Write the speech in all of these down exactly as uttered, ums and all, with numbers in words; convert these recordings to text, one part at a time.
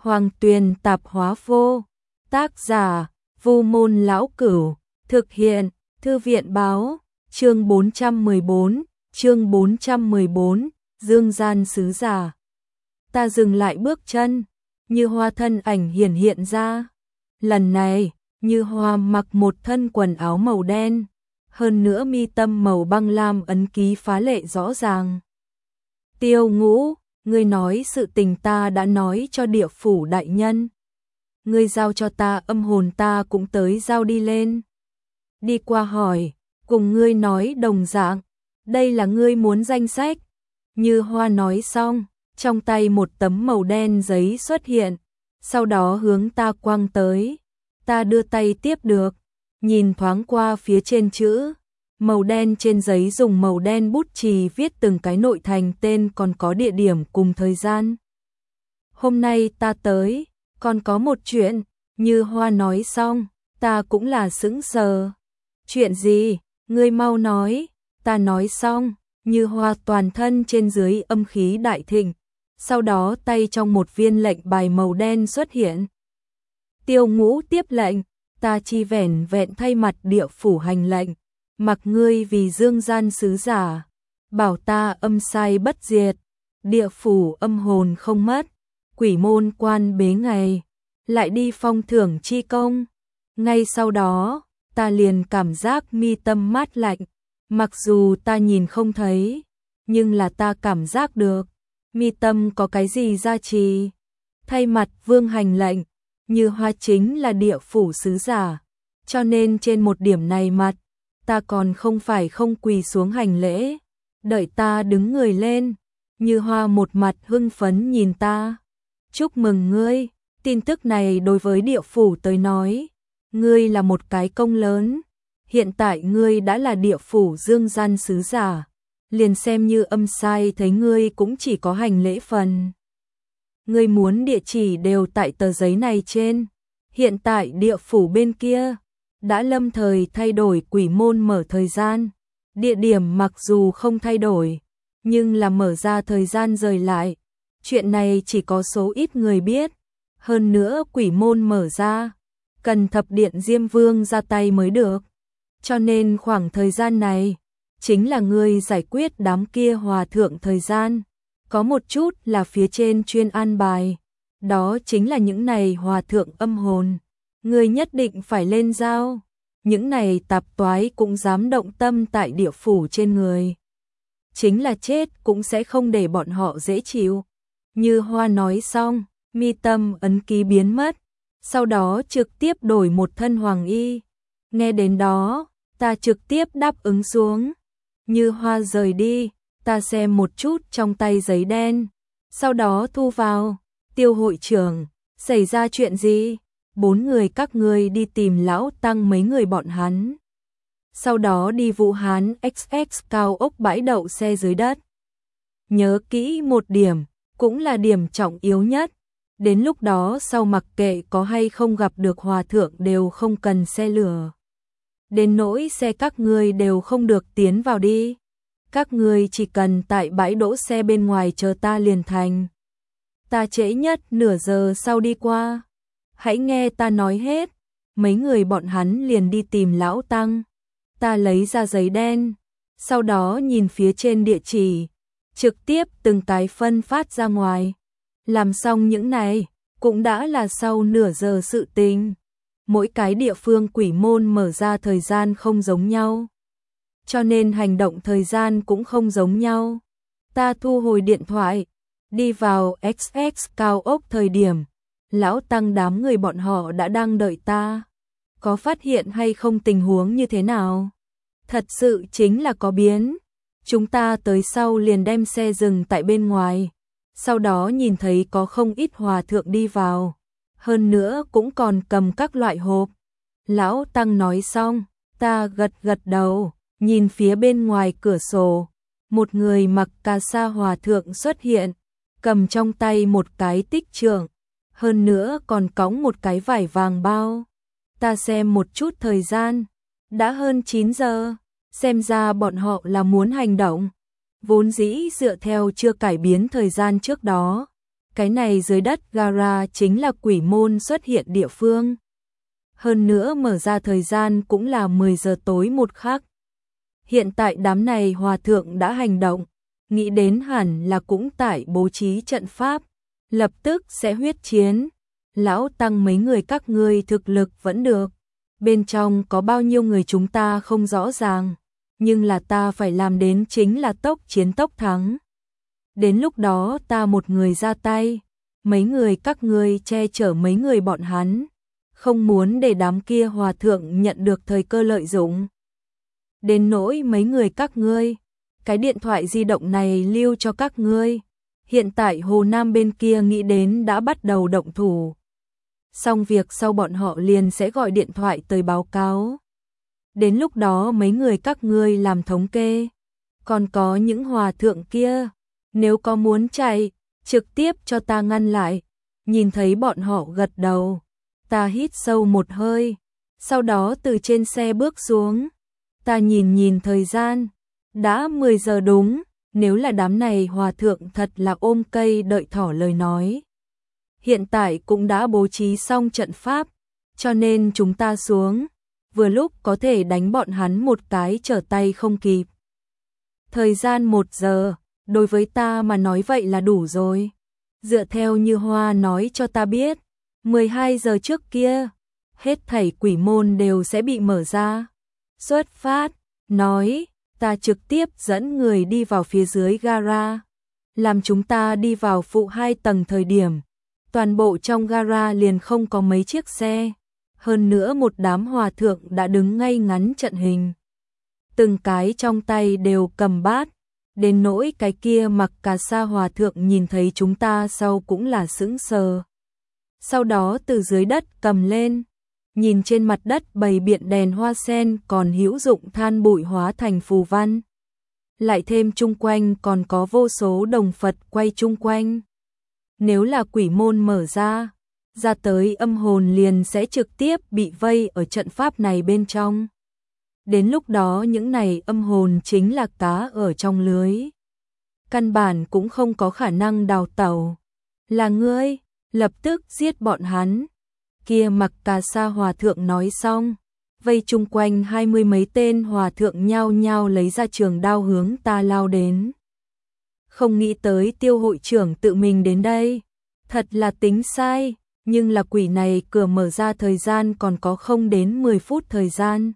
Hoàng Tuyền Tạp Hóa Vô. Tác giả: Vu Môn Lão Cửu. Thực hiện: Thư viện Báo. Chương bốn trăm mười bốn, chương bốn trăm mười bốn, Dương Gian Sứ Giả. Ta dừng lại bước chân, Như Hoa thân ảnh hiển hiện ra. Lần này, Như Hoa mặc một thân quần áo màu đen, hơn nữa mi tâm màu băng lam ấn ký phá lệ rõ ràng. Tiêu Ngũ, ngươi nói sự tình ta đã nói cho địa phủ đại nhân. Ngươi giao cho ta âm hồn ta cũng tới giao đi lên. Đi qua hỏi, cùng ngươi nói đồng dạng, đây là ngươi muốn danh sách. Như Hoa nói xong, trong tay một tấm màu đen giấy xuất hiện, sau đó hướng ta quăng tới. Ta đưa tay tiếp được, nhìn thoáng qua phía trên chữ, màu đen trên giấy dùng màu đen bút chì viết từng cái nội thành tên còn có địa điểm cùng thời gian. Hôm nay ta tới, còn có một chuyện, Như Hoa nói xong, ta cũng là sững sờ. Chuyện gì, ngươi mau nói. Ta nói xong, Như Hoa toàn thân trên dưới âm khí đại thịnh, sau đó tay trong một viên lệnh bài màu đen xuất hiện. Tiêu Ngũ tiếp lệnh, ta chi vẻn vẹn thay mặt địa phủ hành lệnh, mặc ngươi vì dương gian sứ giả, bảo ta âm sai bất diệt, địa phủ âm hồn không mất, quỷ môn quan bế ngày, lại đi phong thưởng chi công. Ngay sau đó, ta liền cảm giác mi tâm mát lạnh, mặc dù ta nhìn không thấy, nhưng là ta cảm giác được, mi tâm có cái gì gia trì. Thay mặt vương hành lệnh, Như Hoa chính là địa phủ sứ giả, cho nên trên một điểm này mặt, ta còn không phải không quỳ xuống hành lễ. Đợi ta đứng người lên, Như Hoa một mặt hưng phấn nhìn ta. Chúc mừng ngươi, tin tức này đối với địa phủ tới nói, ngươi là một cái công lớn. Hiện tại ngươi đã là địa phủ dương gian sứ giả, liền xem như âm sai thấy ngươi cũng chỉ có hành lễ phần. Ngươi muốn địa chỉ đều tại tờ giấy này trên. Hiện tại địa phủ bên kia đã lâm thời thay đổi quỷ môn mở thời gian. Địa điểm mặc dù không thay đổi, nhưng là mở ra thời gian rời lại. Chuyện này chỉ có số ít người biết. Hơn nữa quỷ môn mở ra, cần thập điện Diêm Vương ra tay mới được. Cho nên khoảng thời gian này, chính là ngươi giải quyết đám kia hòa thượng thời gian. Có một chút là phía trên chuyên an bài, đó chính là những này hòa thượng âm hồn. Ngươi nhất định phải lên giao, những này tạp toái cũng dám động tâm tại địa phủ trên người. Chính là chết cũng sẽ không để bọn họ dễ chịu. Như Hoa nói xong, mi tâm ấn ký biến mất, sau đó trực tiếp đổi một thân hoàng y. Nghe đến đó, ta trực tiếp đáp ứng xuống. Như Hoa rời đi, ta xem một chút trong tay giấy đen, sau đó thu vào. Tiêu hội trưởng, xảy ra chuyện gì? Bốn người các ngươi đi tìm lão tăng mấy người bọn hắn. Sau đó đi Vũ Hán ích ích cao ốc bãi đậu xe dưới đất. Nhớ kỹ một điểm, cũng là điểm trọng yếu nhất. Đến lúc đó sau mặc kệ có hay không gặp được hòa thượng đều không cần xe lửa. Đến nỗi xe các ngươi đều không được tiến vào đi. Các ngươi chỉ cần tại bãi đỗ xe bên ngoài chờ ta liền thành. Ta trễ nhất nửa giờ sau đi qua. Hãy nghe ta nói hết. Mấy người bọn hắn liền đi tìm lão tăng. Ta lấy ra giấy đen, sau đó nhìn phía trên địa chỉ, trực tiếp từng cái phân phát ra ngoài. Làm xong những này, cũng đã là sau nửa giờ sự tình. Mỗi cái địa phương quỷ môn mở ra thời gian không giống nhau, cho nên hành động thời gian cũng không giống nhau. Ta thu hồi điện thoại, đi vào ích ích cao ốc thời điểm, lão tăng đám người bọn họ đã đang đợi ta. Có phát hiện hay không tình huống như thế nào? Thật sự chính là có biến. Chúng ta tới sau liền đem xe dừng tại bên ngoài, sau đó nhìn thấy có không ít hòa thượng đi vào, hơn nữa cũng còn cầm các loại hộp. Lão tăng nói xong, ta gật gật đầu, nhìn phía bên ngoài cửa sổ, một người mặc cà sa hòa thượng xuất hiện, cầm trong tay một cái tích trượng, hơn nữa còn cõng một cái vải vàng bao. Ta xem một chút thời gian, đã hơn chín giờ, xem ra bọn họ là muốn hành động. Vốn dĩ dựa theo chưa cải biến thời gian trước đó, Cái này dưới đất gara chính là quỷ môn xuất hiện địa phương. Hơn nữa mở ra thời gian cũng là mười giờ tối một khắc. Hiện tại đám này hòa thượng đã hành động, nghĩ đến hẳn là cũng tại bố trí trận pháp, lập tức sẽ huyết chiến. Lão tăng mấy người các ngươi thực lực vẫn được, bên trong có bao nhiêu người chúng ta không rõ ràng, nhưng là ta phải làm đến chính là tốc chiến tốc thắng. Đến lúc đó ta một người ra tay, mấy người các ngươi che chở mấy người bọn hắn, không muốn để đám kia hòa thượng nhận được thời cơ lợi dụng. Đến nỗi mấy người các ngươi, cái điện thoại di động này lưu cho các ngươi. Hiện tại Hồ Nam bên kia nghĩ đến đã bắt đầu động thủ. Xong việc sau bọn họ liền sẽ gọi điện thoại tới báo cáo. Đến lúc đó mấy người các ngươi làm thống kê. Còn có những hòa thượng kia, nếu có muốn chạy, trực tiếp cho ta ngăn lại. Nhìn thấy bọn họ gật đầu, ta hít sâu một hơi, sau đó từ trên xe bước xuống. Ta nhìn nhìn thời gian, đã mười giờ đúng, nếu là đám này hòa thượng thật là ôm cây đợi thỏ lời nói. Hiện tại cũng đã bố trí xong trận pháp, cho nên chúng ta xuống, vừa lúc có thể đánh bọn hắn một cái trở tay không kịp. Thời gian một giờ, đối với ta mà nói vậy là đủ rồi. Dựa theo như Hoa nói cho ta biết, mười hai giờ trước kia, hết thảy quỷ môn đều sẽ bị mở ra. Xuất phát, nói, ta trực tiếp dẫn người đi vào phía dưới gara. Làm chúng ta đi vào phụ hai tầng thời điểm, toàn bộ trong gara liền không có mấy chiếc xe. Hơn nữa một đám hòa thượng đã đứng ngay ngắn trận hình. Từng cái trong tay đều cầm bát. Đến nỗi cái kia mặc cà sa hòa thượng nhìn thấy chúng ta sau cũng là sững sờ. Sau đó từ dưới đất cầm lên, nhìn trên mặt đất bày biện đèn hoa sen còn hữu dụng than bụi hóa thành phù văn. Lại thêm chung quanh còn có vô số đồng Phật quay chung quanh. Nếu là quỷ môn mở ra, ra tới âm hồn liền sẽ trực tiếp bị vây ở trận pháp này bên trong. Đến lúc đó những này âm hồn chính là cá ở trong lưới. Căn bản cũng không có khả năng đào tẩu. Là ngươi, lập tức giết bọn hắn. Kia mặc cà sa hòa thượng nói xong, vây chung quanh hai mươi mấy tên hòa thượng nhao nhao lấy ra trường đao hướng ta lao đến. Không nghĩ tới Tiêu hội trưởng tự mình đến đây, thật là tính sai, nhưng là quỷ này cửa mở ra thời gian còn có không đến mười phút thời gian.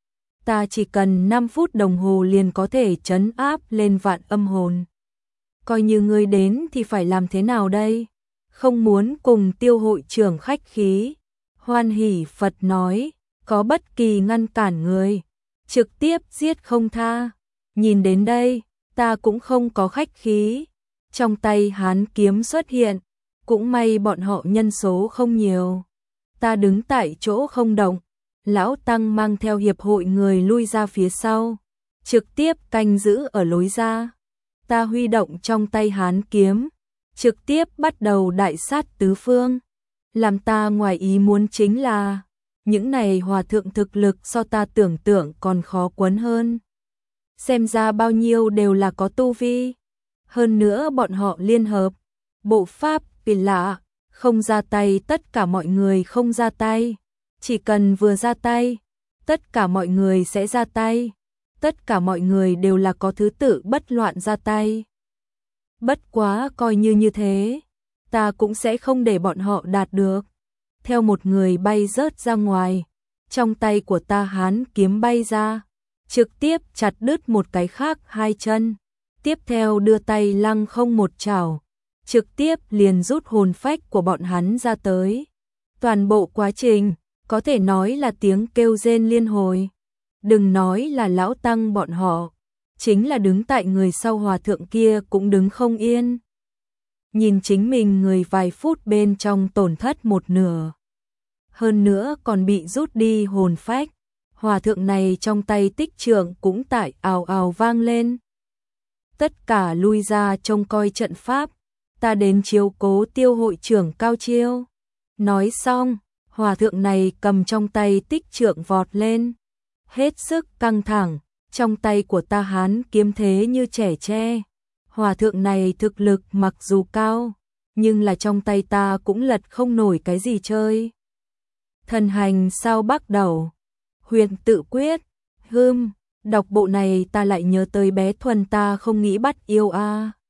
Ta chỉ cần năm phút đồng hồ liền có thể trấn áp lên vạn âm hồn. Coi như ngươi đến thì phải làm thế nào đây? Không muốn cùng Tiêu hội trưởng khách khí. Hoan hỉ Phật nói, có bất kỳ ngăn cản người, trực tiếp giết không tha. Nhìn đến đây, ta cũng không có khách khí. Trong tay hán kiếm xuất hiện, cũng may bọn họ nhân số không nhiều. Ta đứng tại chỗ không động, lão tăng mang theo hiệp hội người lui ra phía sau, trực tiếp canh giữ ở lối ra. Ta huy động trong tay hán kiếm, trực tiếp bắt đầu đại sát tứ phương. Làm ta ngoài ý muốn chính là, những này hòa thượng thực lực so ta tưởng tượng còn khó quấn hơn. Xem ra bao nhiêu đều là có tu vi. Hơn nữa bọn họ liên hợp, bộ pháp kỳ lạ, không ra tay tất cả mọi người không ra tay. Chỉ cần vừa ra tay, tất cả mọi người sẽ ra tay. Tất cả mọi người đều là có thứ tự bất loạn ra tay. Bất quá coi như như thế, ta cũng sẽ không để bọn họ đạt được. Theo một người bay rớt ra ngoài, trong tay của ta hán kiếm bay ra, trực tiếp chặt đứt một cái khác hai chân. Tiếp theo đưa tay lăng không một chảo, trực tiếp liền rút hồn phách của bọn hắn ra tới. Toàn bộ quá trình, có thể nói là tiếng kêu rên liên hồi. Đừng nói là lão tăng bọn họ, chính là đứng tại người sau hòa thượng kia cũng đứng không yên. Nhìn chính mình người vài phút bên trong tổn thất một nửa. Hơn nữa còn bị rút đi hồn phách. Hòa thượng này trong tay tích trượng cũng tại ào ào vang lên. Tất cả lui ra trông coi trận pháp. Ta đến chiếu cố Tiêu hội trưởng cao chiêu. Nói xong, hòa thượng này cầm trong tay tích trượng vọt lên. Hết sức căng thẳng, trong tay của ta hán kiếm thế như trẻ tre. Hòa thượng này thực lực mặc dù cao, nhưng là trong tay ta cũng lật không nổi cái gì chơi. Thần hành sao bắt đầu? Huyền tự quyết, hưm, đọc bộ này ta lại nhớ tới bé Thuần ta không nghĩ bắt yêu a. À.